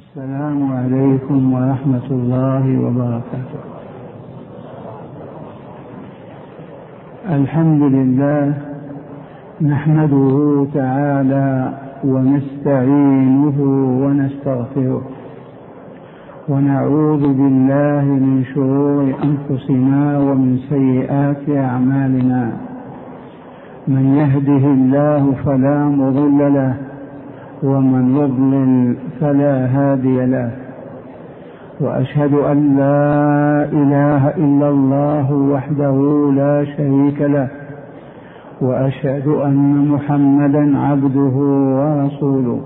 السلام عليكم ورحمة الله وبركاته. الحمد لله نحمده تعالى ونستعينه ونستغفره ونعوذ بالله من شرور أنفسنا ومن سيئات أعمالنا. من يهده الله فلا مضل له ومن يضلل فلا هادي له، وأشهد أن لا إله إلا الله وحده لا شريك له، وأشهد أن محمدا عبده ورسوله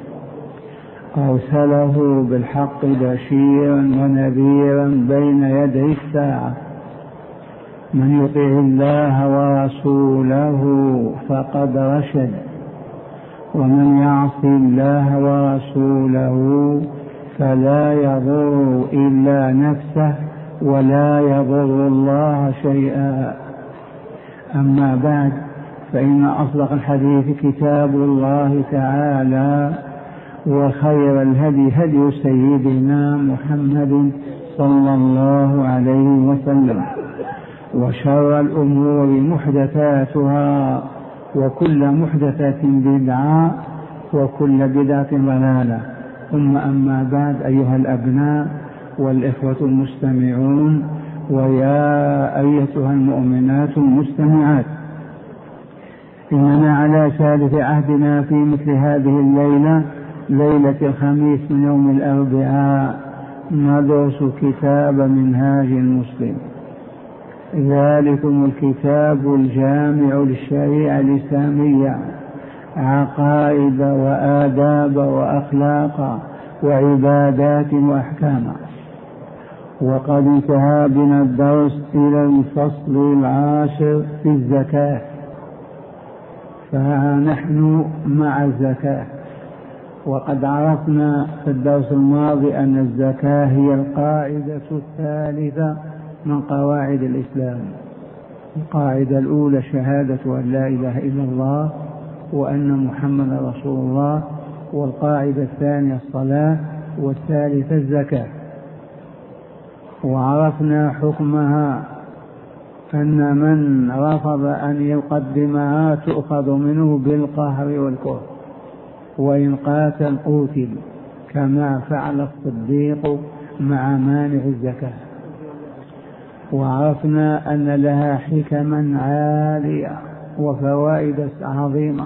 أرسله بالحق بشيرا ونذيرا بين يدي الساعة. من يطع الله ورسوله فقد رشد، ومن يعص الله ورسوله فلا يضر إلا نفسه ولا يضر الله شيئا. أما بعد، فإن أصدق الحديث كتاب الله تعالى، وخير الهدي هدي سيدنا محمد صلى الله عليه وسلم، وشر الأمور محدثاتها، وكل محدثة بدعة، وكل بدعة ضلالة. ثم أما بعد، أيها الأبناء والإخوة المستمعون، ويا أيتها المؤمنات المستمعات، إننا على ثالث عهدنا في مثل هذه الليلة، ليلة الخميس من يوم الأربعاء، ندرس كتاب منهاج المسلم، ذلكم الكتاب الجامع للشريعة الإسلامية، عقائد وآداب وأخلاق وعبادات وأحكام. وقد انتهى بنا الدرس إلى الفصل العاشر في الزكاة، فها نحن مع الزكاة. وقد عرفنا في الدرس الماضي أن الزكاة هي القاعدة الثالثة من قواعد الإسلام. القاعدة الأولى شهادة أن لا إله إلا الله وأن محمد رسول الله، والقاعدة الثانية الصلاة، والثالثة الزكاة. وعرفنا حكمها أن من رفض أن يقدمها تؤخذ منه بالقهر والكره، وإن قاتل قتل، كما فعل الصديق مع مانع الزكاة. وعرفنا أن لها حكما عالية وفوائد عظيمة.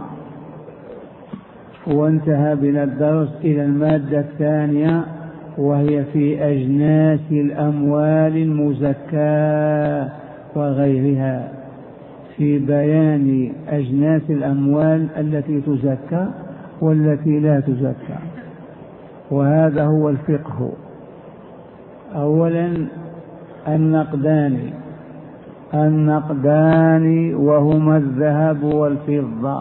وانتهى بنا الدرس إلى المادة الثانية، وهي في أجناس الأموال المزكاة وغيرها، في بيان أجناس الأموال التي تزكى والتي لا تزكى. وهذا هو الفقه. أولا النقدان وهما الذهب والفضة،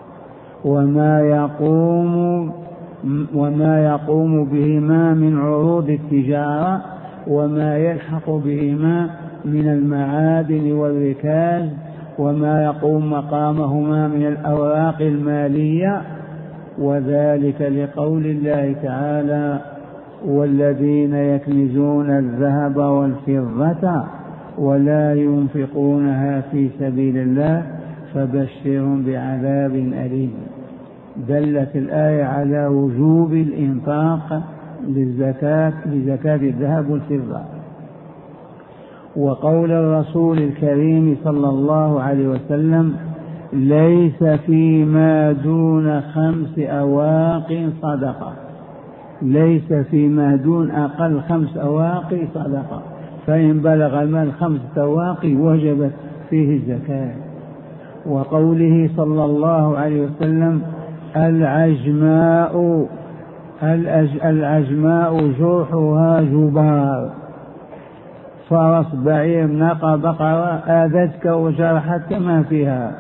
وما يقوم بهما من عروض التجارة، وما يلحق بهما من المعادن والركاز، وما يقوم مقامهما من الأوراق المالية. وذلك لقول الله تعالى: والذين يكنزون الذهب والفضة ولا ينفقونها في سبيل الله فبشرهم بعذاب أليم. دلت الآية على وجوب الإنفاق لزكاة الذهب والفضة. وقول الرسول الكريم صلى الله عليه وسلم: ليس فيما دون 5 أواق صدقة، ليس فيما دون أقل 5 أواق صدقة، فإن بلغ المال 5 أواق وجبت فيه الزكاة. وقوله صلى الله عليه وسلم: العجماء جرحها جبار، فرس بعير ناقة بقرة آذتك وجرحتك ما فيها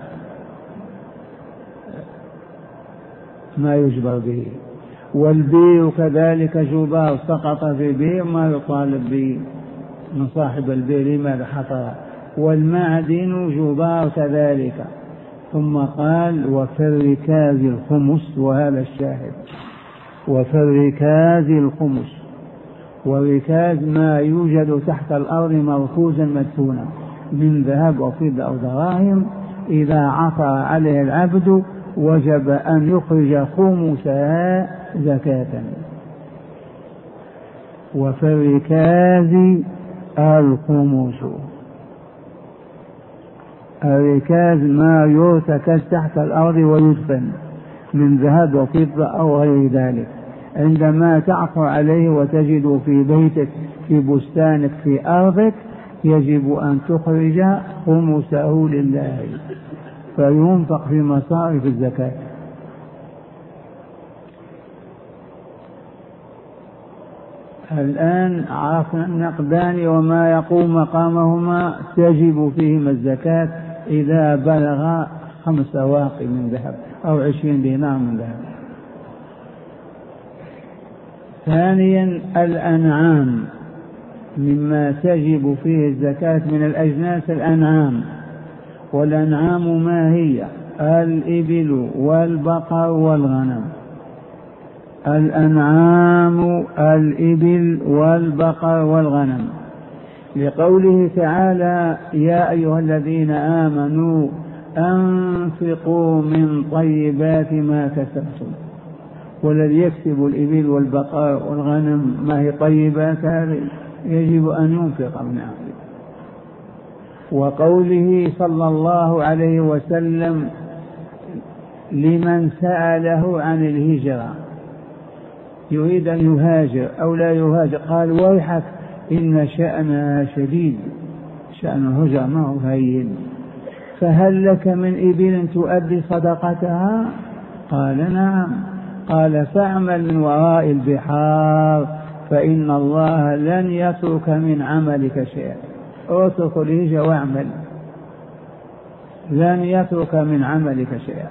ما يجبر به. والبير كذلك جبار، سقط في بير ما يطالب به من صاحب البير لماذا حفر. والمعدن جبار كذلك. ثم قال: وفي الركاز الخمس، وهذا الشاهد. وفي الركاز الخمس، والركاز ما يوجد تحت الأرض مركوزا مدفونا من ذهب أو فضة أو دراهم، إذا عثر عليه العبد وجب أن يخرج خمسها زكاة. وفي الركاز الخمس، الركاز ما يرتكز تحت الأرض ويدفن من ذهب وفضة أو غير ذلك، عندما تعثر عليه وتجد في بيتك في بستانك في أرضك يجب أن تخرج خمسه لله فينفق في مصارف الزكاة. الآن عرفنا النقدان وما يقوم مقامهما تجب فيهما الزكاة إذا بلغ 5 واقي من ذهب أو 20 دينار من ذهب. ثانيا الأنعام، مما تجب فيه الزكاة من الأجناس الأنعام. والأنعام ما هي؟ الإبل والبقر والغنم. الأنعام الإبل والبقر والغنم، لقوله تعالى: يا أيها الذين آمنوا أنفقوا من طيبات ما كسبتم. والذي يكسب الإبل والبقر والغنم ما هي طيبات هذه يجب أن ينفق منها. وقوله صلى الله عليه وسلم لمن سأله عن الهجرة يريد أن يهاجر أو لا يهاجر، قال: ويحك إن شأنها شديد، شأن الهجرة ما هو هين، فهل لك من إبل تؤدي صدقتها؟ قال: نعم. قال: فاعمل من وراء البحار فإن الله لن يترك من عملك شيئا. اترك الهجرة واعمل، لن يترك من عملك شيئا.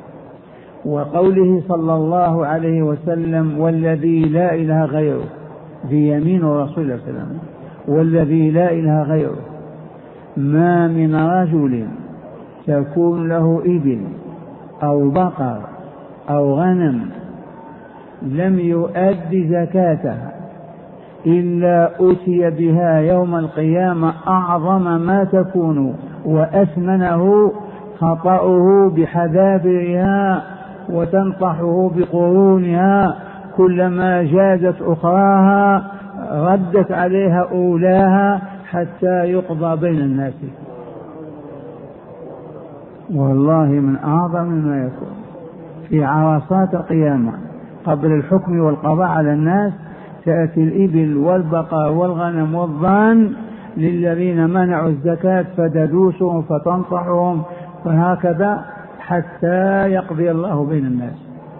وقوله صلى الله عليه وسلم: والذي لا إله غيره، في يمين رسول الله صلى الله عليه وسلم: والذي لا إله غيره ما من رجل تكون له إبل أو بقر أو غنم لم يؤد زكاتها إلا أتي بها يوم القيامة أعظم ما تكون وأثمنه خطأه بحذافيرها وتنطحه بقرونها، كلما جازت أخراها ردت عليها أولاها حتى يقضى بين الناس. والله من أعظم ما يكون في عرصات القيامة قبل الحكم والقضاء على الناس، تأتي الإبل والبقر والغنم والضان للذين منعوا الزكاة فتدوسهم فتنطحهم، وهكذا حتى يقضي الله بين الناس.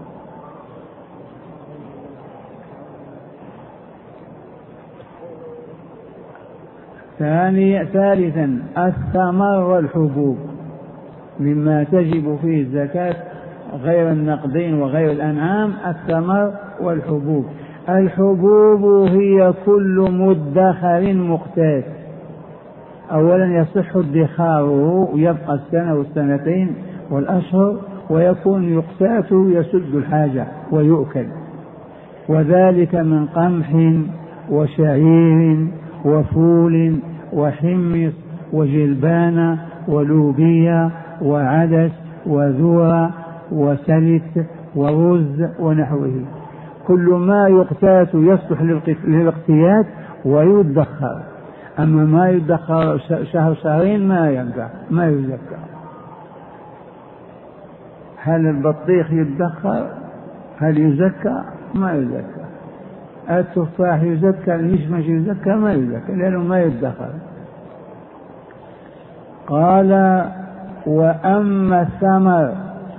ثالثا الثمر والحبوب، مما تجب فيه الزكاة غير النقدين وغير الأنعام. الثمر والحبوب، الحبوب هي كل مدخر مقتات. أولا يصح ادخاره ويبقى السنة والسنتين والأشهر، ويكون يقتات يسد الحاجة ويؤكل، وذلك من قمح وشعير وفول وحمص وجلبان ولوبية وعدس وذرة وسلت ورز ونحوه. كل ما يقتات يصلح للاقتيات ويدخر، أما ما يدخر شهر شهرين ما ينفع، ما يزكى. هل البطيخ يدخر؟ هل يزكى؟ ما يزكى. التفاح يزكى؟ المشمش يزكى؟ ما يزكى لأنه ما يدخر. قال: وأما الثمر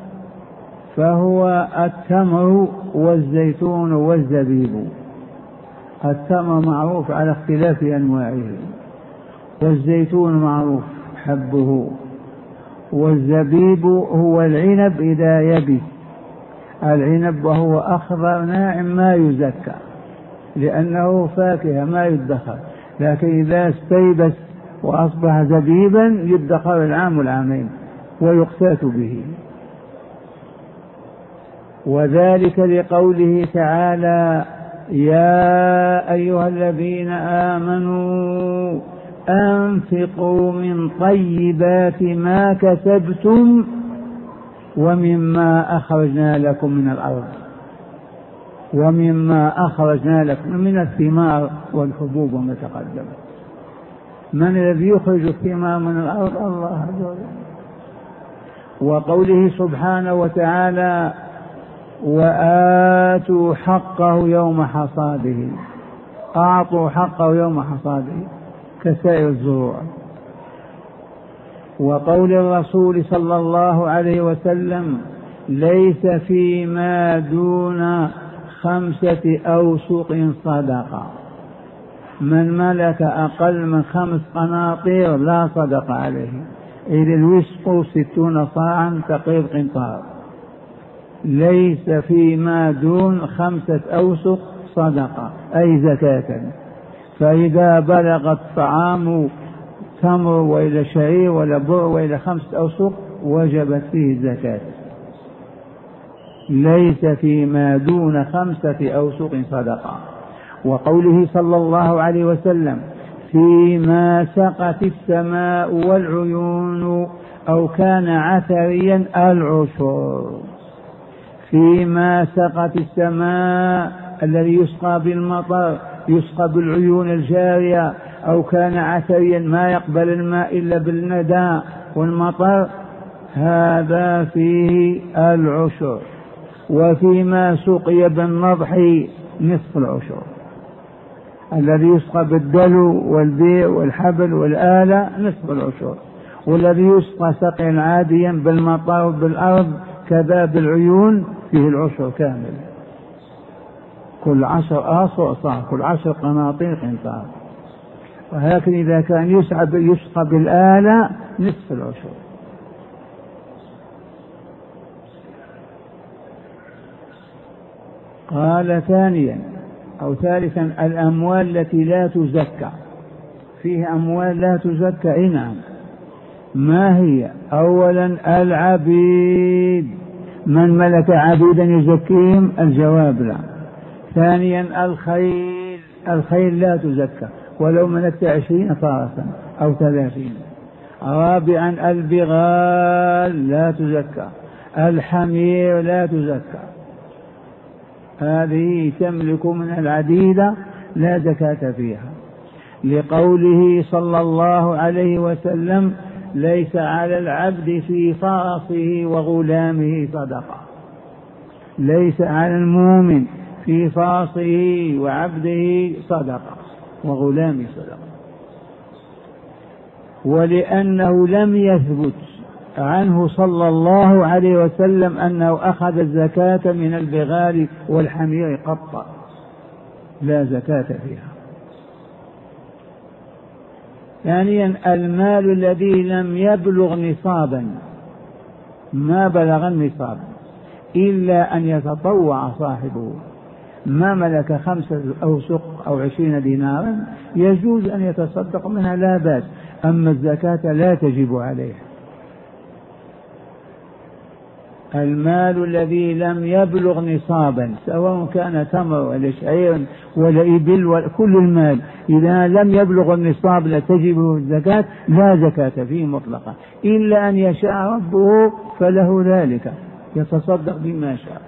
فهو التمر والزيتون والزبيب. التمر معروف على اختلاف أنواعه، والزيتون معروف حبه، والزبيب هو العنب إذا يبس. العنب وهو أخضر ناعم ما يزكى لأنه فاكهة ما يدخر، لكن إذا استيبس وأصبح زبيبا يدخر العام والعامين ويقتات به. وذلك لقوله تعالى: يا أيها الذين آمنوا أنفقوا من طيبات ما كسبتم ومما أخرجنا لكم من الأرض، ومما أخرجنا لكم من الثمار والحبوب وما تقدم. من الذي يخرج الثمار من الأرض؟ الله عز وجل. وقوله سبحانه وتعالى: وآتوا حقه يوم حصاده، أعطوا حقه يوم حصاده كسائر الزروع. وقول الرسول صلى الله عليه وسلم: ليس فيما دون 5 أوسق صدقة، من ملك أقل من 5 قناطير لا صدق عليه، إذ الوسق 60 صاعا تقريب قنطار. ليس فيما دون 5 أوسق صدقة أي زكاة. فإذا بلغ الطعام تمر وإلى شعير ولا بر وإلى 5 أوسق وجبت فيه الزكاة. ليس فيما دون 5 أوسق صدقة. وقوله صلى الله عليه وسلم: فيما سقت السماء والعيون أو كان عثريا العشر. فيما سقت السماء الذي يسقى بالمطر، يسقى بالعيون الجارية، أو كان عثريا ما يقبل الماء إلا بالندى والمطر، هذا فيه العشر. وفيما سقي بالنضح نصف العشر، الذي يسقى بالدلو والبيع والحبل والآلة نصف العشر، والذي يسقى سقيا عاديا بالمطر وبالأرض كذا بالعيون فيه العشر كامل. كل 10 آصع صاع، كل 10 قناطير قنطار. ولكن إذا كان يسقى بالآلة نصف العشر. قال ثانيا أو ثالثا: الأموال التي لا تزكى. فيه أموال لا تزكى، نعم. ما هي؟ أولا العبيد، من ملك عبيدا يزكيهم؟ الجواب لا. ثانيا الخيل لا تزكى ولو ملكت 20 فرسا أو 30. رابعا البغال لا تزكى، الحمير لا تزكى. هذه تملك من العديدة لا زكاة فيها، لقوله صلى الله عليه وسلم: ليس على العبد في فرسه وغلامه صدقة. ليس على المؤمن في فرسه وعبده صدقة وغلامه صدقة. ولأنه لم يثبت عنه صلى الله عليه وسلم أنه أخذ الزكاة من البغال والحمير قط، لا زكاة فيها. ثانيا المال الذي لم يبلغ نصابا، ما بلغ النصاب إلا أن يتطوع صاحبه. ما ملك 5 أوسق أو 20 دينارا يجوز أن يتصدق منها لا بأس، أما الزكاة لا تجب عليه. المال الذي لم يبلغ نصابا، سواء كان تمر ولا شعير ولا إبل ولا كل المال، إذا لم يبلغ النصاب لا تجب الزكاة، لا زكاة فيه مطلقا، إلا أن يشاء ربه فله ذلك، يتصدق بما شاء.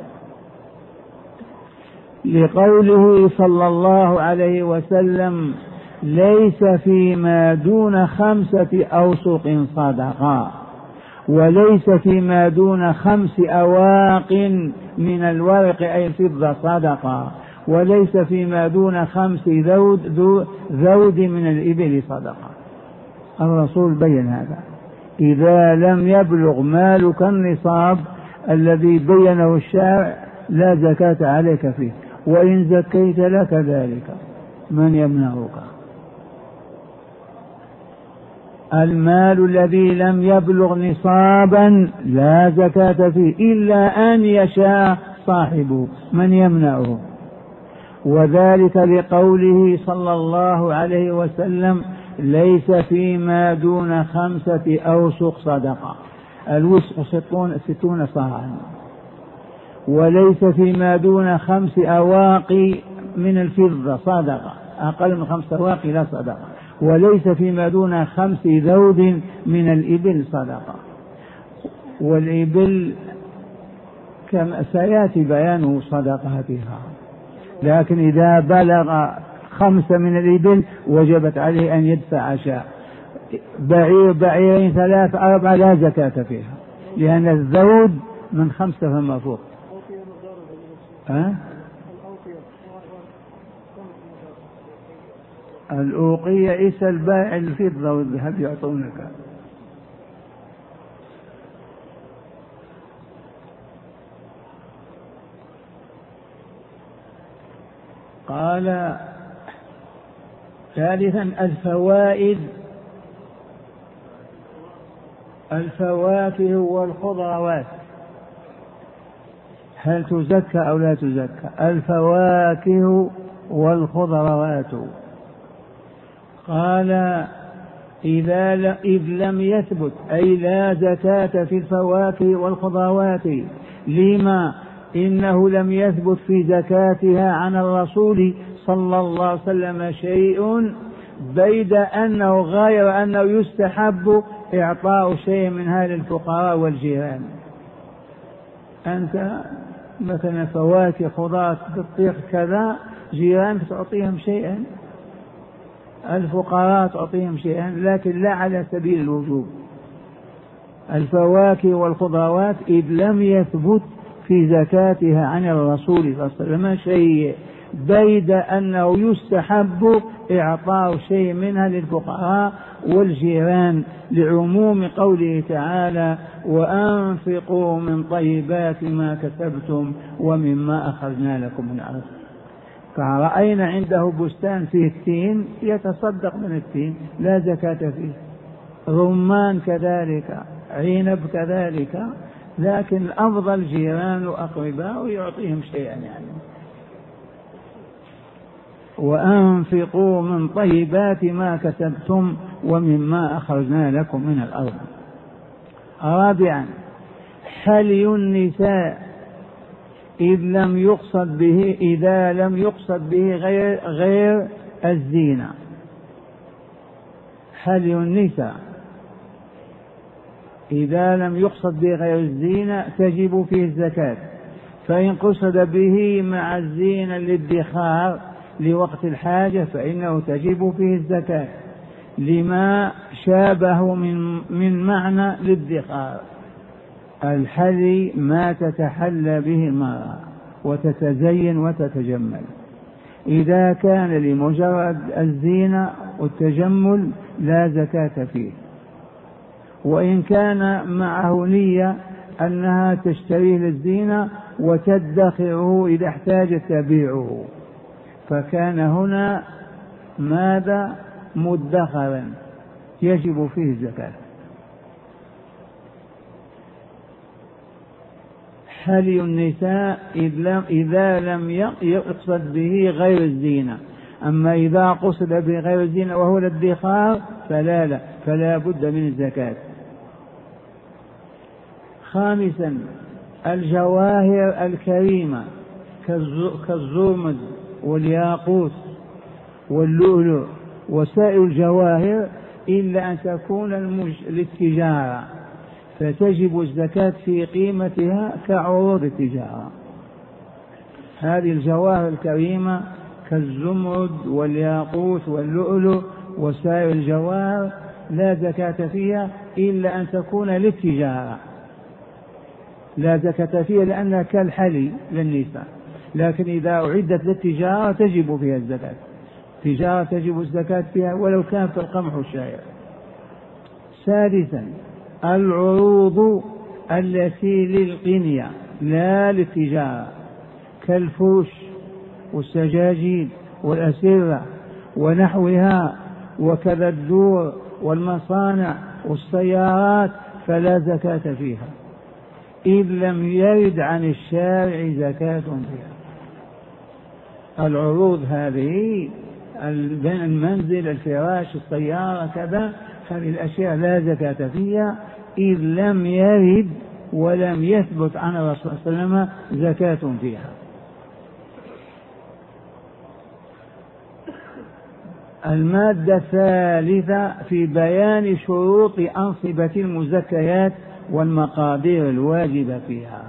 لقوله صلى الله عليه وسلم: ليس فيما دون 5 أوسق صدقة، وليس فيما دون 5 أواق من الورق أي الفضة صدقة، وليس فيما دون 5 ذود من الإبل صدقة. الرسول بين هذا. إذا لم يبلغ مالك النصاب الذي بينه الشارع لا زكاة عليك فيه، وإن زكيت لك ذلك من يمنعك. المال الذي لم يبلغ نصابا لا زكاة فيه إلا أن يشاء صاحبه من يمنعه، وذلك لقوله صلى الله عليه وسلم: ليس فيما دون 5 أوسق صدقة. الوسق 60 صاعا، وليس فيما دون 5 أواقي من الفضة صدقة، أقل من 5 أواقي لا صدقة. وليس فيما دون 5 ذود من الإبل صدقة. والإبل كما سيأتي بيان صدقاتها، لكن إذا بلغ 5 من الإبل وجبت عليه أن يدفع شاء. بعير، بعيرين، 3، 4 لا زكاة فيها، لأن الذود من 5 فما فوق. الأوقية اسأل بائع الفضة والذهب يعطونك. قال ثالثا الفواكه والخضروات هل تزكى أو لا تزكى؟ الفواكه والخضروات قال إذ لم يثبت، أي لا زكاة في الفواكه والخضروات. لما؟ إنه لم يثبت في زكاتها عن الرسول صلى الله عليه وسلم شيء، بيد أنه غير أنه يستحب إعطاء شيء منها للفقراء والجيران. أنت مثلا فواكه خضار بطيخ كذا، جيرانك تعطيهم شيئا، الفقراء تعطيهم شيئا، لكن لا على سبيل الوجوب. الفواكه والخضروات إذ لم يثبت في زكاتها عن الرسول صلى الله عليه وسلم شيء، بيد أنه يستحب إعطاء شيء منها للفقراء والجيران، لعموم قوله تعالى: وأنفقوا من طيبات ما كسبتم ومما أخرجنا لكم من الأرض. فرأينا عنده بستان فيه التين يتصدق من التين لا زكاة فيه، رمان كذلك، عنب كذلك، لكن الأفضل جيران وأقرباء يعطيهم شيئا يعني. وأنفقوا من طيبات ما كسبتم ومما أخرجنا لكم من الأرض. رابعا حلي النساء إذا لم يقصد به غير الزينة. حلي النساء إذا لم يقصد به غير الزينة تجب فيه الزكاة، فإن قصد به مع الزينة للادخار لوقت الحاجة فإنه تجب فيه الزكاة، لما شابه من معنى الادخار. الحلي ما تتحلى به المرأة وتتزين وتتجمل. إذا كان لمجرد الزينة والتجمل لا زكاة فيه، وإن كان معه نية أنها تشتريه للزينة وتدخره إذا احتاجت تبيعه، فكان هنا ماذا؟ مدخرا يجب فيه الزكاة. حلي النساء إذا لم يقصد به غير الزينة، أما إذا قصد به غير الزينة وهو الادخار فلا بد من الزكاة. خامسا الجواهر الكريمة كالزرمد والياقوت واللؤلؤ وسائر الجواهر، إلا أن تكون للتجارة فتجب الزكاة في قيمتها كعروض التجارة. هذه الجواهر الكريمة كالزمرد والياقوت واللؤلؤ وسائر الجواهر لا زكاة فيها إلا أن تكون للتجارة، لا زكاة فيها لأنها كالحلي للنساء، لكن إذا أعدت للتجارة تجب فيها الزكاة. تجارة تجب الزكاة فيها ولو كان في القمح والشعير. سادسا العروض التي للقنية لا للتجارة كالفوش والسجاجيد والأسرة ونحوها، وكذا الدور والمصانع والسيارات فلا زكاة فيها إذ لم يرد عن الشارع زكاة فيها. العروض هذه المنزل، الفراش، السيارة، كذا، هذه الأشياء لا زكاة فيها إذ لم يرد ولم يثبت عن الرسول صلى الله عليه وسلم زكاة فيها. المادة الثالثة في بيان شروط أنصبة المزكيات والمقادير الواجبة فيها.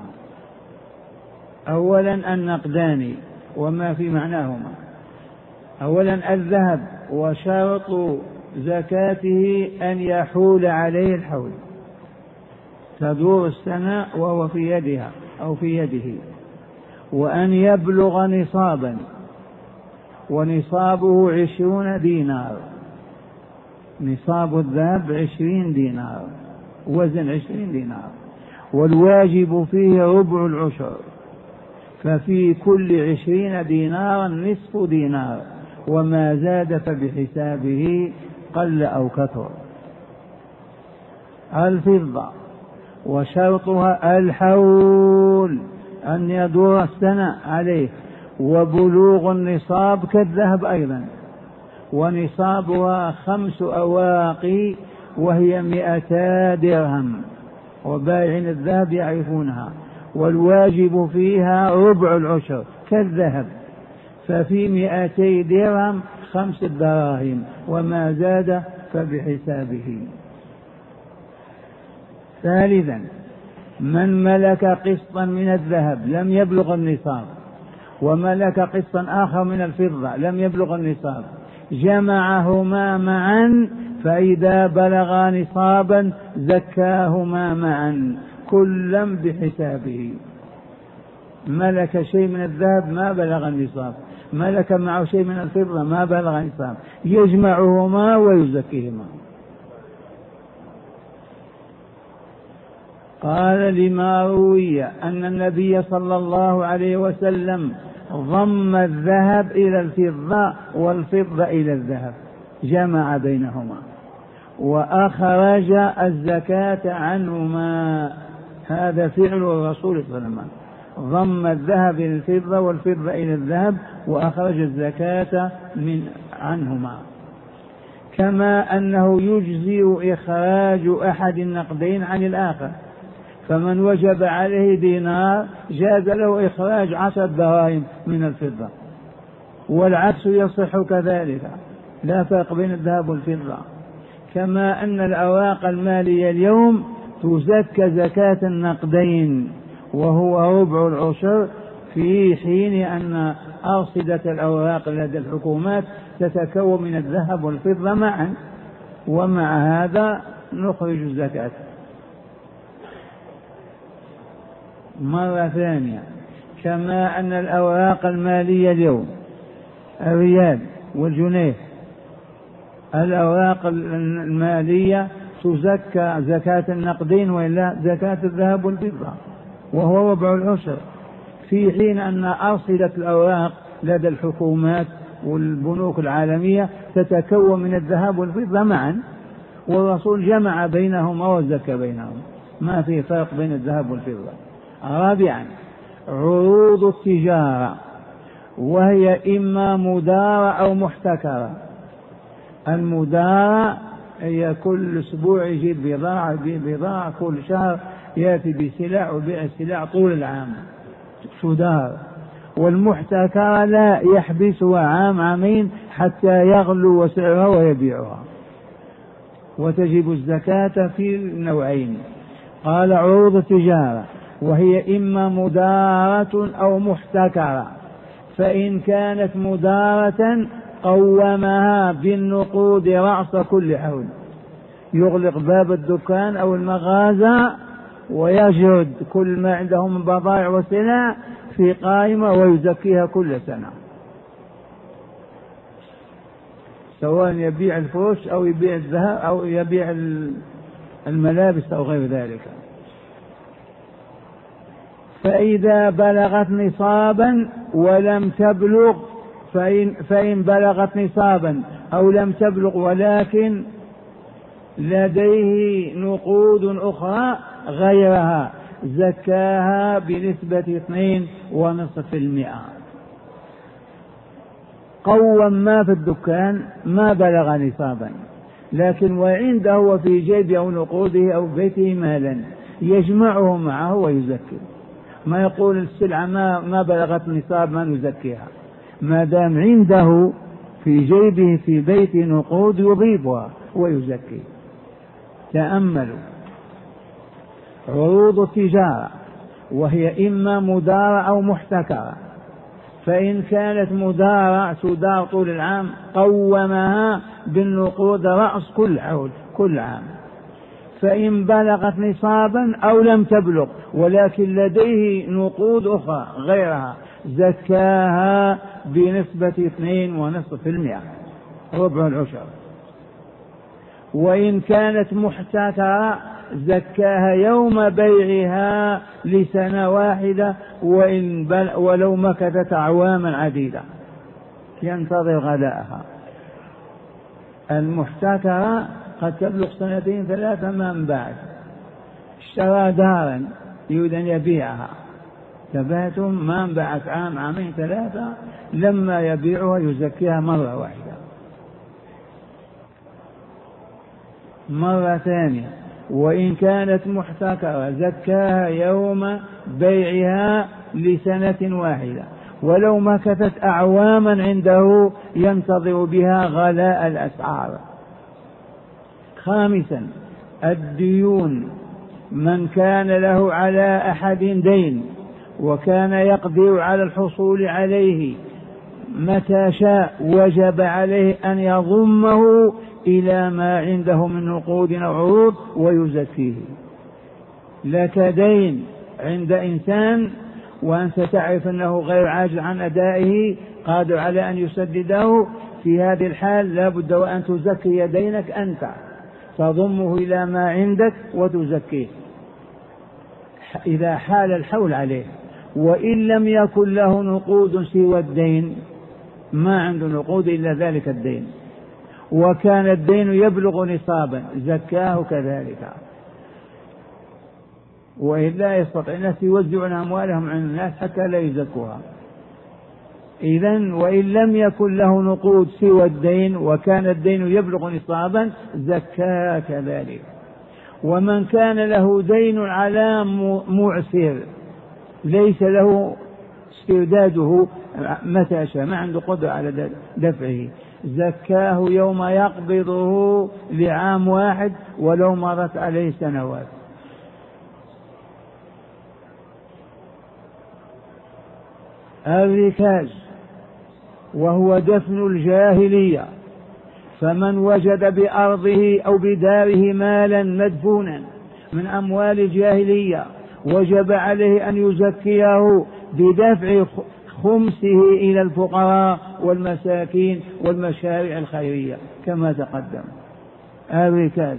أولا النقدان وما في معناهما. أولا الذهب، وشرط زكاته أن يحول عليه الحول، تدور السنة وهو في يدها أو في يده، وأن يبلغ نصابا، ونصابه 20 دينار، نصاب الذهب 20 دينار، وزن 20 دينار، والواجب فيه ربع العشر، ففي كل 20 دينارا نصف دينار، وما زاد فبحسابه قل أو كثر. الفضة، وشرطها الحول، أن يدور السنة عليه، وبلوغ النصاب كالذهب أيضا، ونصابها 5 أواقي وهي 200 درهم، وبائعين الذهب يعرفونها، والواجب فيها ربع العشر كالذهب، ففي 200 درهم 5 دراهم، وما زاد فبحسابه. ثالثا من ملك قسطا من الذهب لم يبلغ النصاب، وملك قسطا آخر من الفضة لم يبلغ النصاب، جمعهما معا، فإذا بلغا نصابا زكاهما معا كلا بحسابه. ملك شيء من الذهب ما بلغ النصاب، ملك معه شيء من الفضة ما بلغ النصاب، يجمعهما ويزكيهما. قال لما روي أن النبي صلى الله عليه وسلم ضم الذهب إلى الفضة والفضة إلى الذهب، جمع بينهما وأخرج الزكاة عنهما. هذا فعل الرسول صلى الله عليه وسلم، ضم الذهب إلى الفضة والفضة إلى الذهب وأخرج الزكاة عنهما. كما أنه يجزئ إخراج أحد النقدين عن الآخر، فمن وجب عليه دينار جاز له إخراج 10 دراهم من الفضة، والعكس يصح كذلك، لا فرق بين الذهب والفضة. كما أن الأوراق المالية اليوم تزكى زكاة النقدين وهو ربع العشر، في حين أن أرصدة الأوراق لدى الحكومات تتكون من الذهب والفضة معا، ومع هذا نخرج الزكاة. مرة ثانية، كما أن الأوراق المالية اليوم الريال والجنيه، الأوراق المالية تزكى زكاة النقدين وإلا زكاة الذهب والفضة وهو ربع العشر، في حين أن أرصدة الأوراق لدى الحكومات والبنوك العالمية تتكون من الذهب والفضة معا، والرسول جمع بينهما وزكى بينهم، ما في فرق بين الذهب والفضة. رابعا عروض التجارة، وهي إما مدارة أو محتكرة. المدارة هي كل أسبوع يجيب بضاعة، كل شهر يأتي بسلع وبيع السلع طول العام سدار. والمحتكرة لا، يحبسها عام عامين حتى يغلو سعرها ويبيعها، وتجب الزكاة في النوعين. قال عروض التجارة وهي إما مدارة أو محتكرة، فإن كانت مدارة قومها بالنقود رأس كل حول، يغلق باب الدكان أو المغازة ويجرد كل ما عنده من بضائع وسلع في قائمة ويزكيها كل سنة، سواء يبيع الفرش أو يبيع الذهب أو يبيع الملابس أو غير ذلك. فإذا بلغت نصابا ولم تبلغ، فإن بلغت نصابا أو لم تبلغ ولكن لديه نقود أخرى غيرها زكاها بنسبة 2.5%. قوم ما في الدكان ما بلغ نصابا، لكن وعنده وفي جيبه أو نقوده أو بيته مالا يجمعه معه ويزكي. ما يقول السلعة ما بلغت نصاب ما نزكيها، ما دام عنده في جيبه في بيت نقود يضيبها ويزكي. تأملوا عروض التجارة وهي إما مدارة أو محتكرة، فإن كانت مدارة تدار طول العام قومها بالنقود رأس كل عام، فإن بلغت نصابا أو لم تبلغ ولكن لديه نقود أخرى غيرها زكاها بنسبة 2.5%، ربع العشر. وإن كانت محتكرة زكاها يوم بيعها لسنة واحدة ولو مكثت أعواما عديدة ينتظر غلاءها. المحتكرة قد تبلغ 2-3 من بعد، اشترى دارا يريد أن يبيعها، تباتم ما انباعت عام 2-3، لما يبيعها يزكيها مرة واحدة. مرة ثانية وإن كانت محتكرة زكاها يوم بيعها لسنة واحدة ولو مكثت أعواما عنده ينتظر بها غلاء الأسعار. خامسا الديون، من كان له على أحد دين وكان يقدر على الحصول عليه متى شاء وجب عليه أن يضمه إلى ما عنده من نقود أو عروض ويزكيه. لك دين عند إنسان وأنت تعرف أنه غير عاجز عن أدائه قادر على أن يسدده، في هذه الحال لا بد وأن تزكي دينك أنت، تضمه إلى ما عندك وتزكيه إذا حال الحول عليه. وإن لم يكن له نقود سوى الدين، ما عنده نقود إلا ذلك الدين، وكان الدين يبلغ نصابا زكاه كذلك، وإلا يستطيع الناس يوزعون أموالهم على الناس حتى لا يزكوها. إذن وإن لم يكن له نقود سوى الدين وكان الدين يبلغ نصابا زكاه كذلك. ومن كان له دين على معسر ليس له استرداده متى شاء، ما عنده قدرة على دفعه، زكاه يوم يقبضه لعام واحد ولو مرت عليه سنوات. الركاز وهو دفن الجاهلية، فمن وجد بأرضه أو بداره مالا مدفونا من أموال الجاهلية وجب عليه أن يزكيه بدفع خمسه إلى الفقراء والمساكين والمشاريع الخيرية كما تقدم. الركاز.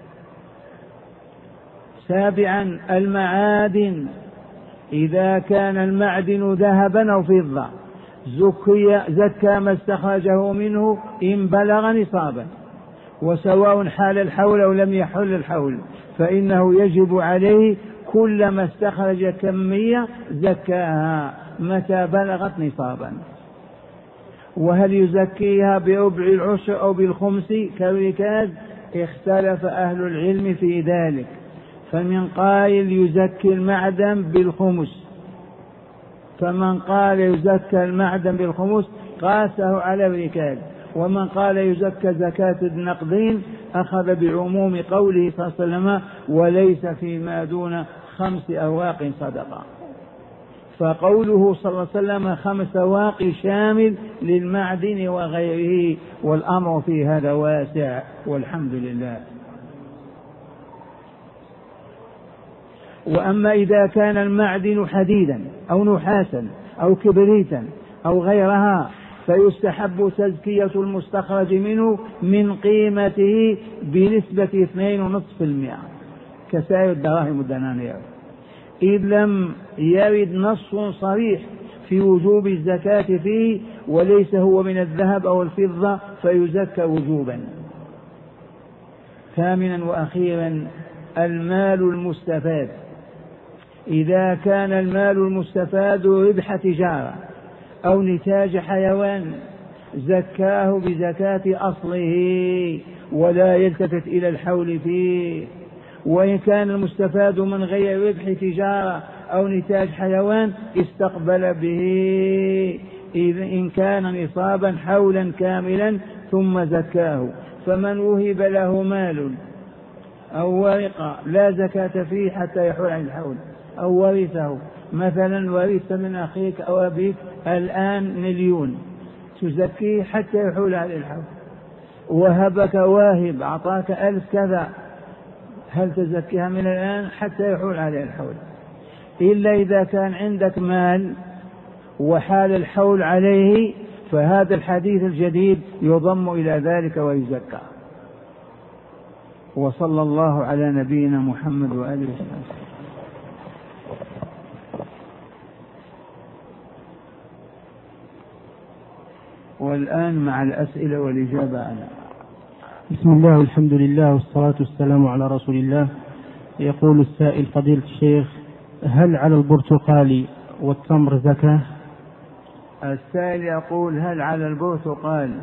سابعا المعادن، إذا كان المعدن ذهبا أو فضة زكى ما استخرجه منه إن بلغ نصابا، وسواء حال الحول أو لم يحل الحول فإنه يجب عليه كلما استخرج كمية زكاها متى بلغت نصابا. وهل يزكيها بربع العشر أو بالخمس كالركاز؟ اختلف أهل العلم في ذلك، فمن قائل يزكي المعدن بالخمس، فمن قال يزكى المعدن بالخمس قاسه على الركاز، ومن قال يزكى زكاة النقدين أخذ بعموم قوله صلى الله عليه وسلم وليس فيما دون 5 أواق صدقة. فقوله صلى الله عليه وسلم 5 أواق شامل للمعدن وغيره، والأمر في هذا واسع والحمد لله. وأما إذا كان المعدن حديدا أو نحاسا أو كبريتا أو غيرها فيستحب تزكية المستخرج منه من قيمته بنسبة 2.5% كسائر الدراهم والدنانير، إذ لم يرد نص صريح في وجوب الزكاة فيه وليس هو من الذهب أو الفضة فيزكى وجوبا. ثامنا وأخيرا المال المستفاد، إذا كان المال المستفاد ربح تجارة أو نتاج حيوان زكاه بزكاة أصله ولا يلتفت إلى الحول فيه. وإن كان المستفاد من غير ربح تجارة أو نتاج حيوان استقبل به إن كان نصابا حولا كاملا ثم زكاه. فمن وهب له مال أو ورقة لا زكاة فيه حتى يحول عن الحول، أو ورثه، مثلا ورثت من أخيك أو أبيك الآن 1,000,000 تزكيه حتى يحول عليه الحول. وهبك واهب أعطاك 1000 كذا، هل تزكيها من الآن حتى يحول عليه الحول؟ إلا إذا كان عندك مال وحال الحول عليه، فهذا الحديث الجديد يضم إلى ذلك ويزكى. وصلى الله على نبينا محمد وآله وسلم. والآن مع الأسئلة والإجابة عنها. بسم الله والحمد لله والصلاة والسلام على رسول الله. يقول السائل: فضيلة الشيخ، هل على البرتقال والتمر زكاة؟ السائل يقول: هل على البرتقال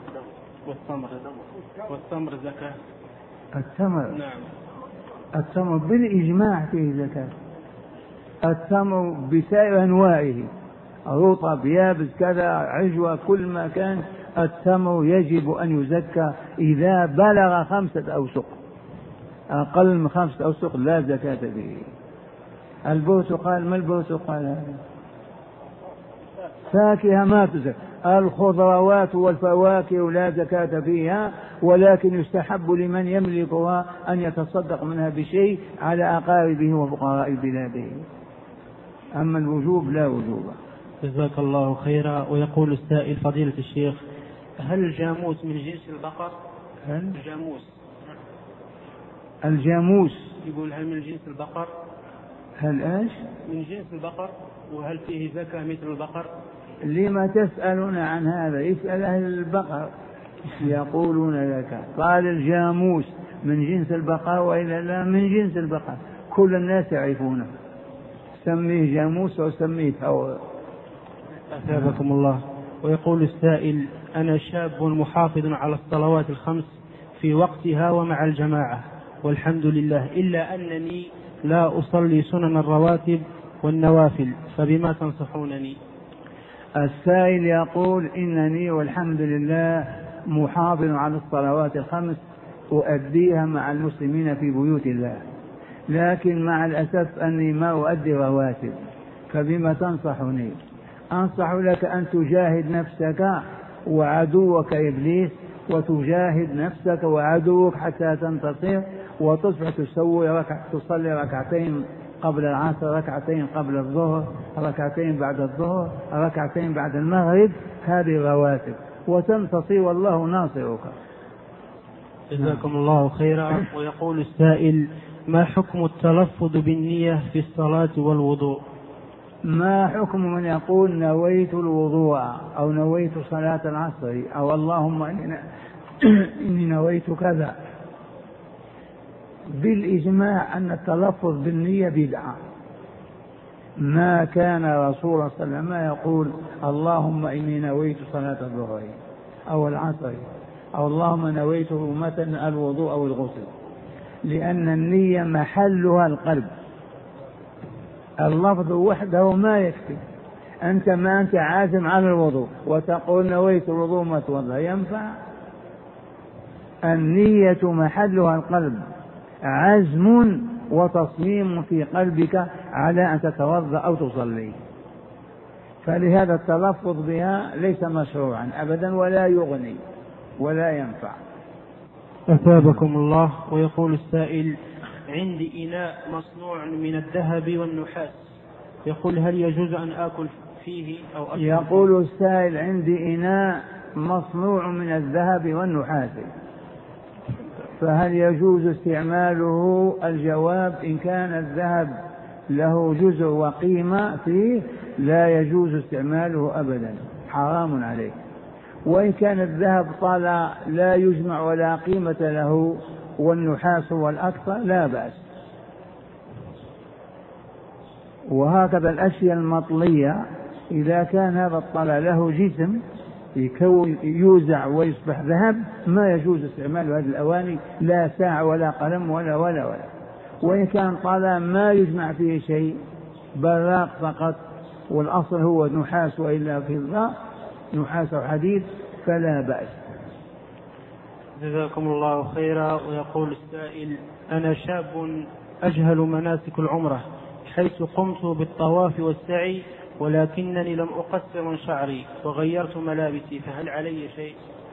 والتمر زكاة؟ التمر، نعم. التمر بالإجماع فيه زكاة. التمر بسائر أنواعه، رطب، يابس، كذا، عجوة، كل ما كان التمر يجب أن يزكى إذا بلغ 5 أوسق. أقل من 5 أوسق لا زكاة به. البرتقال، ما البرتقال هذا؟ فاكهة ما تزكى. الخضروات والفواكه لا زكاة فيها، ولكن يستحب لمن يملكها أن يتصدق منها بشيء على أقاربه وفقراء بلاده. أما الوجوب لا وجوب. جزاك الله خيرا. ويقول السائل: فضيلة الشيخ، هل الجاموس من جنس البقر؟ هل الجاموس يقول هل من جنس البقر؟ هل ايش؟ من جنس البقر، وهل فيه زكاة مثل البقر؟ لما تسألون عن هذا؟ يسأل أهل البقر يقولون لك. قال الجاموس من جنس البقر وإلا لا من جنس البقر، كل الناس يعرفونه، سميه جاموس أو سميه ثور. أثابكم الله. ويقول السائل: أنا شاب محافظ على الصلوات ال5 في وقتها ومع الجماعة والحمد لله، إلا أنني لا أصلي سنن الرواتب والنوافل، فبما تنصحونني؟ السائل يقول: إنني والحمد لله محافظ على الصلوات ال5 أؤديها مع المسلمين في بيوت الله، لكن مع الأسف أني ما أؤدي رواتب، فبما تنصحني؟ أنصح لك أن تجاهد نفسك وعدوك إبليس، وتجاهد نفسك وعدوك حتى تنتصر، وتصبح تصلي ركعتين قبل العصر، ركعتين قبل الظهر، ركعتين بعد الظهر، ركعتين بعد المغرب، هذه رواتب، وتنتصر والله ناصرك. جزاكم الله خيرا. ويقول السائل: ما حكم التلفظ بالنية في الصلاة والوضوء؟ ما حكم من يقول نويت الوضوء أو نويت صلاة العصر أو اللهم إني نويت كذا؟ بالإجماع أن التلفظ بالنية بدعة. ما كان رسول الله صلى الله عليه وسلم يقول اللهم إني نويت صلاة الظهر أو العصر أو اللهم نويت مثلا الوضوء أو الغسل، لأن النية محلها القلب. اللفظ وحده ما يكفي. أنت ما أنت عازم على الوضوء وتقول نويت الوضوء ما توضأ، ينفع؟ النية محلها القلب، عزم وتصميم في قلبك على أن تتوضأ أو تصلي، فلهذا التلفظ بها ليس مشروعا أبدا ولا يغني ولا ينفع. أثابكم الله. ويقول السائل: عندي إناء مصنوع من الذهب والنحاس، يقول هل يجوز أن آكل فيه أو أشرب؟ يقول السائل: عندي إناء مصنوع من الذهب والنحاس، فهل يجوز استعماله؟ الجواب: إن كان الذهب له جزء وقيمة فيه لا يجوز استعماله أبدا، حرام عليه. وإن كان الذهب طالع لا يجمع ولا قيمة له والنحاس هو الأكثر لا بأس. وهكذا الأشياء المطلية إذا كان هذا الطلع له جسم يوزع ويصبح ذهب ما يجوز استعمال هذه الأواني، لا ساعة ولا قلم ولا ولا ولا. وإن كان طلا ما يجمع فيه شيء براق فقط والأصل هو نحاس وإلا فضة، نحاس أو حديد، فلا بأس. جزاكم الله خيرا. ويقول السائل: أنا شاب أجهل مناسك العمرة، حيث قمت بالطواف والسعي ولكنني لم أقصر من شعري وغيرت ملابسي، فهل علي شيء؟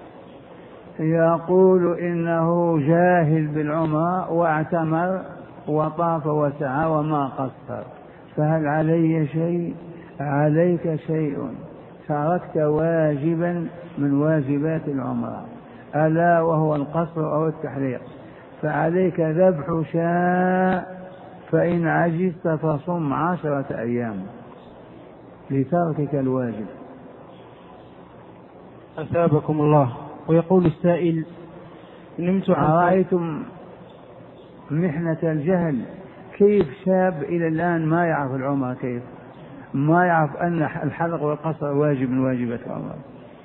يقول إنه جاهل بالعمرة واعتمر وطاف وسعى وما قصر، فهل علي شيء؟ عليك شيء، تركت واجبا من واجبات العمرة ألا وهو القصر أو التحريق، فعليك ذبح شاء، فإن عجزت فصم 10 أيام لتركك الواجب. أثابكم الله. ويقول السائل: نمت عن رأيتم محنة الجهل، كيف شاب إلى الآن ما يعرف العمرة، كيف ما يعرف أن الحلق والقصر واجب من واجبات العمرة؟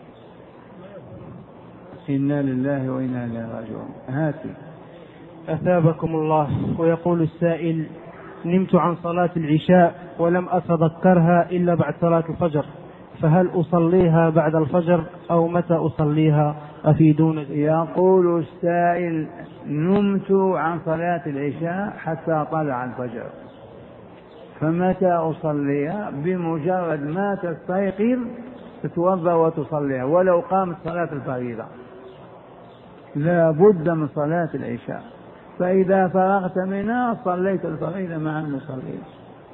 إنا لله وإنا إليه راجعون. هاتي. أثابكم الله. ويقول السائل: نمت عن صلاة العشاء ولم أتذكرها إلا بعد صلاة الفجر، فهل أصليها بعد الفجر أو متى أصليها؟ أفيدون. يقول السائل: نمت عن صلاة العشاء حتى طلع الفجر، فمتى أصليها؟ بمجرد ما تستيقظ تتوضأ وتصليها، ولو قامت صلاة الفريضة لا بد من صلاة العشاء، فإذا فرغت منها صليت الفريضة مع المصلين.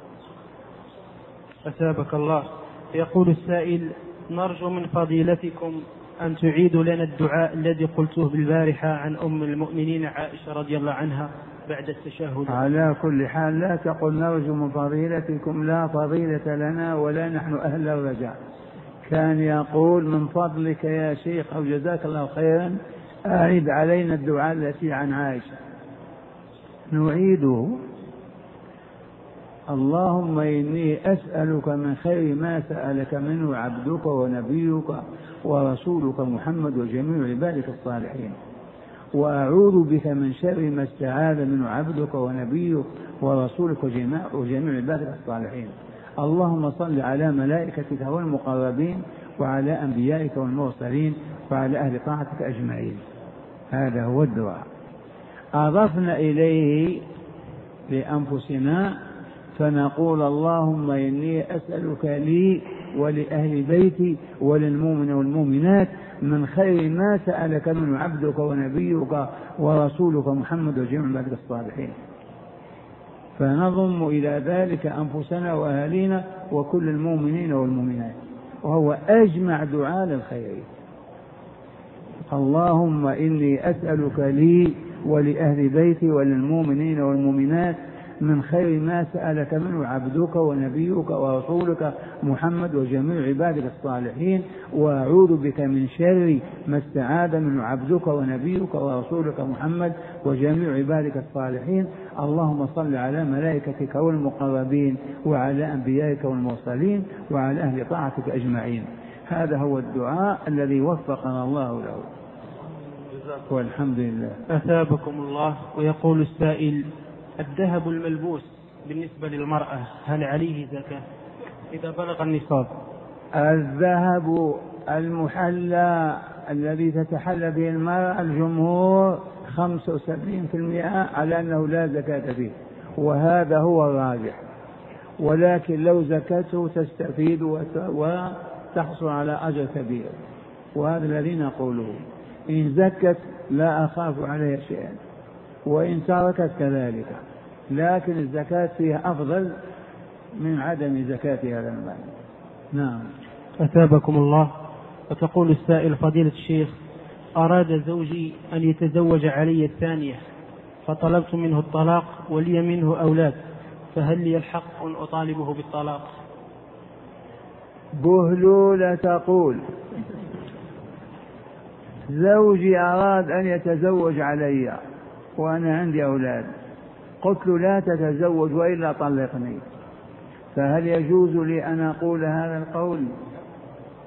أثابك الله. يقول السائل: نرجو من فضيلتكم أن تعيدوا لنا الدعاء الذي قلته بالبارحة عن أم المؤمنين عائشة رضي الله عنها بعد التشهد. على كل حال لا تقل نرجو من فضيلتكم، لا فضيلة لنا ولا نحن أهل الرجاء. كان يقول: من فضلك يا شيخ أو جزاك الله خيرا أعد علينا الدعاء التي عن عائشة. نعيده: اللهم إني أسألك من خير ما سألك منه عبدك ونبيك ورسولك محمد وجميع عبادك الصالحين، وأعوذ بك من شر ما استعاذ منه عبدك ونبيك ورسولك وجميع عبادك الصالحين. اللهم صل على ملائكتك والمقربين وعلى أنبيائك والمرسلين وعلى أهل طاعتك أجمعين. هذا هو الدعاء. أضفنا إليه لأنفسنا فنقول: اللهم إني أسألك لي ولأهل بيتي وللمؤمن والمؤمنات من خير ما سألك منه عبدك ونبيك ورسولك محمد وجميع عبادك الصالحين. فنضم إلى ذلك أنفسنا وأهالينا وكل المؤمنين والمؤمنات، وهو أجمع دعاء للخير. اللهم إني أسألك لي ولأهل بيتي وللمؤمنين والمؤمنات من خير ما سألك منه عبدك ونبيك ورسولك محمد وجميع عبادك الصالحين، وأعوذ بك من شر ما استعاذ منه عبدك ونبيك ورسولك محمد وجميع عبادك الصالحين. اللهم صل على ملائكتك والمقربين وعلى أنبيائك والمرسلين وعلى أهل طاعتك أجمعين. هذا هو الدعاء الذي وفقنا الله له، والحمد لله. أثابكم الله. ويقول السائل: الذهب الملبوس بالنسبة للمرأة هل عليه زكاة إذا بلغ النصاب؟ الذهب المحلى الذي تتحلى به المرأة الجمهور 75% على أنه لا زكاة فيه، وهذا هو الراجح، ولكن لو زكته تستفيد وتحصل على أجر كبير، وهذا الذي نقوله. إن زكت لا أخاف عليها شيئا، وإن تركت كذلك، لكن الزكاة فيها أفضل من عدم زكاة هذا المال. نعم. أثابكم الله. وتقول السائل: فضيلة الشيخ، أراد زوجي أن يتزوج علي الثانية فطلبت منه الطلاق ولي منه أولاد، فهل لي الحق أن أطالبه بالطلاق؟ بهلولة تقول: زوجي أراد أن يتزوج علي وأنا عندي أولاد، قلت له لا تتزوج وإلا طلقني، فهل يجوز لي أن أقول هذا القول؟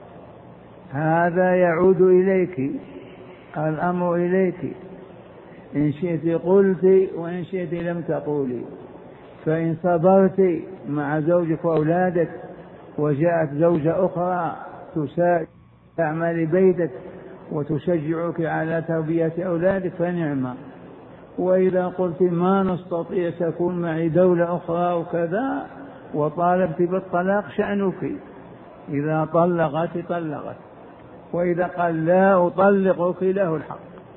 هذا يعود إليك، الأمر إليك. إن شئت قلت وإن شئت لم تقولي. فإن صبرت مع زوجك وأولادك وجاءت زوجة أخرى تساعد أعمال بيتك وتشجعك على تربية أولادك فنعمة. وإذا قلت ما نستطيع تكون معي دولة أخرى وكذا وطالبت بالطلاق شأنك، إذا طلقت طلقت، وإذا قال لا أطلقك له الحق.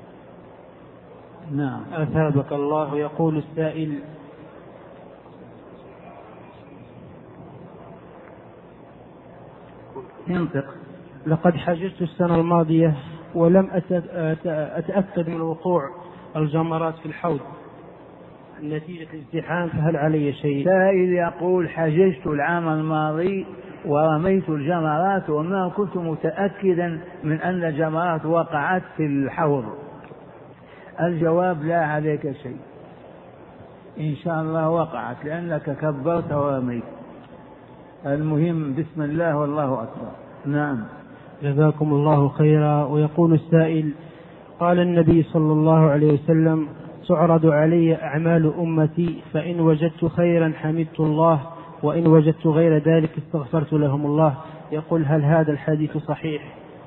نعم. أثابك الله. يقول السائل: ينطق. لقد حججت السنة الماضية ولم أتأكد من وقوع الجمرات في الحوض نتيجة الازدحام، فهل علي شيء؟ سائل يقول: حججت العام الماضي ورميت الجمرات وما كنت متأكدا من أن الجمرات وقعت في الحوض. الجواب: لا عليك شيء، إن شاء الله وقعت لأنك كبرت ورميت. المهم بسم الله والله أكبر. نعم. جزاكم الله خيرا. ويقول السائل: قال النبي صلى الله عليه وسلم: تعرض علي أعمال أمتي فإن وجدت خيرا حمدت الله وإن وجدت غير ذلك استغفرت لهم الله. يقول: هل هذا الحديث صحيح؟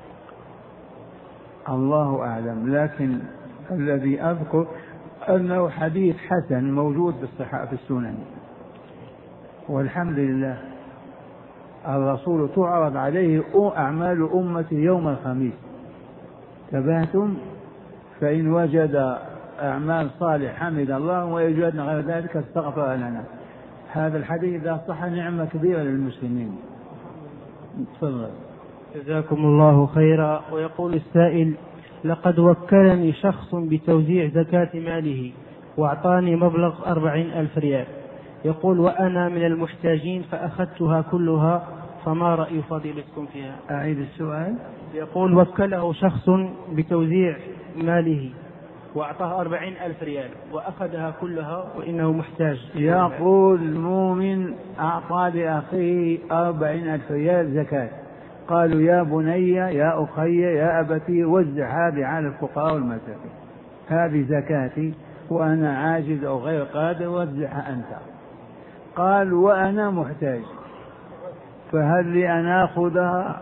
الله أعلم، لكن الذي أذكر أنه حديث حسن موجود في السنن، والحمد لله. الرسول تعرض عليه أعمال أمتي يوم الخميس، تبهتم، فإن وجد أعمال صالح حمد الله وإن وجدنا غير ذلك استغفر لنا. هذا الحديث إذا صح نعمة كبيرة للمسلمين. تفضل. جزاكم الله خيرا. ويقول السائل: لقد وكلني شخص بتوزيع زكاة ماله وأعطاني مبلغ 40,000 ريال، يقول: وأنا من المحتاجين فأخذتها كلها، فما رأي فضيلتكم فيها؟ أعيد السؤال. يقول: وكله شخص بتوزيع ماله وأعطاه 40,000 ريال وأخذها كلها وإنه محتاج. يقول: مؤمن أعطى لأخيه 40,000 ريال زكاة، قالوا: يا بني يا أخي يا أبتي وزع هذه على الفقراء والمساكين، هذه زكاتي وأنا عاجز أو غير قادر وزعها أنت. قال: وأنا محتاج، فهل لي أن آخذها؟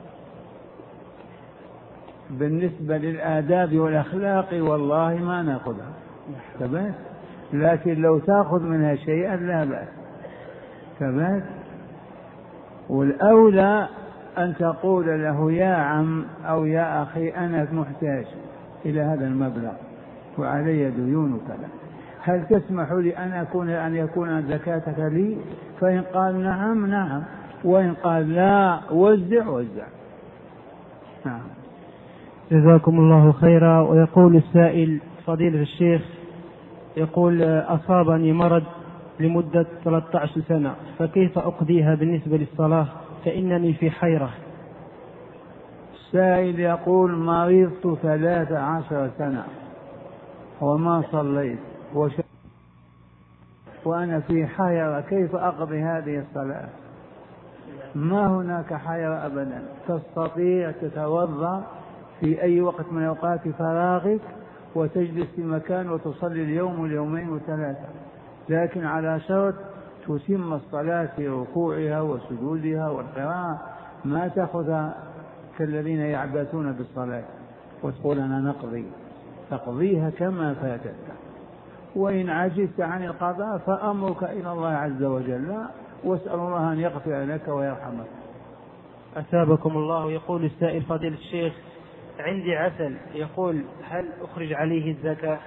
بالنسبة للآداب والأخلاق والله ما نأخذها، تمام، لكن لو تأخذ منها شيئا لا بأس، تمام. والأولى أن تقول له: يا عم أو يا أخي أنا محتاج إلى هذا المبلغ وعلي ديون وكذا، هل تسمح لي أن يكون زكاتك لي؟ فإن قال نعم نعم، وإن قال لا وزع وزع. نعم. جزاكم الله خيرا. ويقول السائل: فضيلة الشيخ، يقول: أصابني مرض لمدة 13 سنة، فكيف أقضيها بالنسبة للصلاة؟ فإنني في حيرة. السائل يقول: مرضت 13 سنة وما صليت وأنا في حيرة، كيف أقضي هذه الصلاة؟ ما هناك حيرة أبدا، تستطيع تتوضأ في أي وقت من أوقات فراغك وتجلس في مكان وتصلي اليوم واليومين وثلاثة، لكن على شرط تتم الصلاة في ركوعها وسجودها والقراءة، ما تأخذ كالذين يعبثون بالصلاة وتقول أنا نقضي، تقضيها كما فاتت. وإن عجزت عن القضاء فأمرك إلى الله عز وجل، واسأل الله أن يغفر لك ويرحمك. أثابكم الله. يقول السائل: فضيلة الشيخ، عندي عسل، يقول: هل أخرج عليه الزكاة؟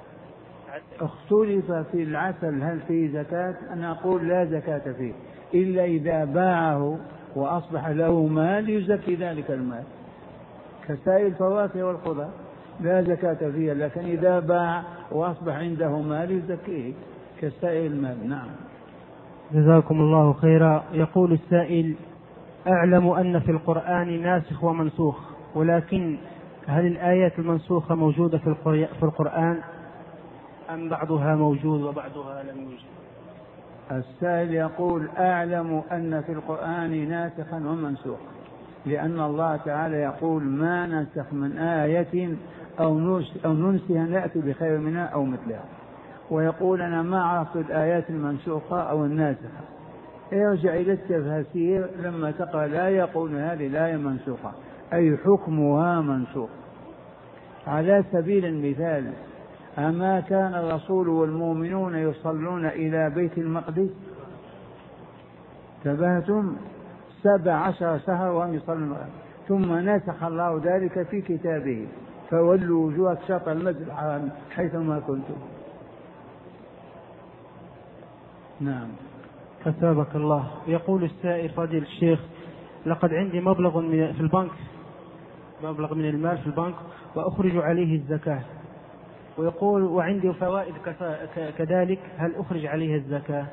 اختلف في العسل هل فيه زكاة؟ أنا أقول لا زكاة فيه إلا إذا باعه وأصبح له مال يزكي ذلك المال، كسائر الفواكه والخضر لا زكاة فيها، لكن إذا باع وأصبح عنده مال يزكيه كسائر المال. نعم. جزاكم الله خيرا. يقول السائل: أعلم أن في القرآن ناسخ ومنسوخ، ولكن هل الآيات المنسوخة موجودة في القرآن أم بعضها موجود وبعضها لم يوجد؟ السائل يقول: أعلم أن في القرآن ناسخا ومنسوخا، لأن الله تعالى يقول ما ننسخ من آية أو ننسها نأتي بخير منها أو مثلها، ويقول أنا ما عرفت الآيات المنسوخة أو الناسخة. ارجع إلى التفاسير لما تقرأ لا يقول هذه الآية منسوخة أي حكمها منسوخ. على سبيل المثال، أما كان الرسول والمؤمنون يصلون إلى بيت المقدس؟ تبهتم 17 شهر وهم يصلون، ثم نسخ الله ذلك في كتابه فولوا وجوهك شطر المسجد الحرام حيثما كنتم. نعم. أثابك الله. يقول السائل فضيلة الشيخ لقد عندي مبلغ في البنك، مبلغ من المال في البنك وأخرج عليه الزكاة، ويقول وعندي فوائد كذلك، هل أخرج عليها الزكاة؟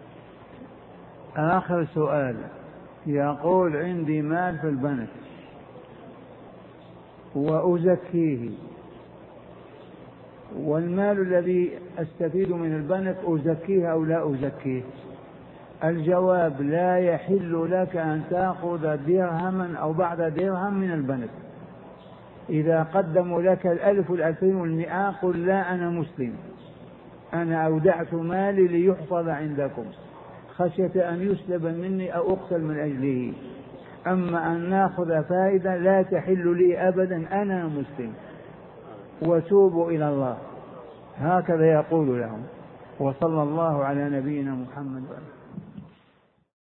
آخر سؤال، يقول عندي مال في البنك وأزكيه، والمال الذي أستفيد من البنك أزكيه أو لا أزكيه؟ الجواب لا يحل لك أن تأخذ درهما أو بعض درهم من البنك. إذا قدموا لك 1000 و2100 قل لا أنا مسلم، أنا أودعت مالي ليحفظ عندكم خشية أن يسلب مني أو أقتل من أجله، أما أن نأخذ فائدة لا تحل لي أبدا، أنا مسلم وتوبوا إلى الله. هكذا يقول لهم. وصلى الله على نبينا محمد.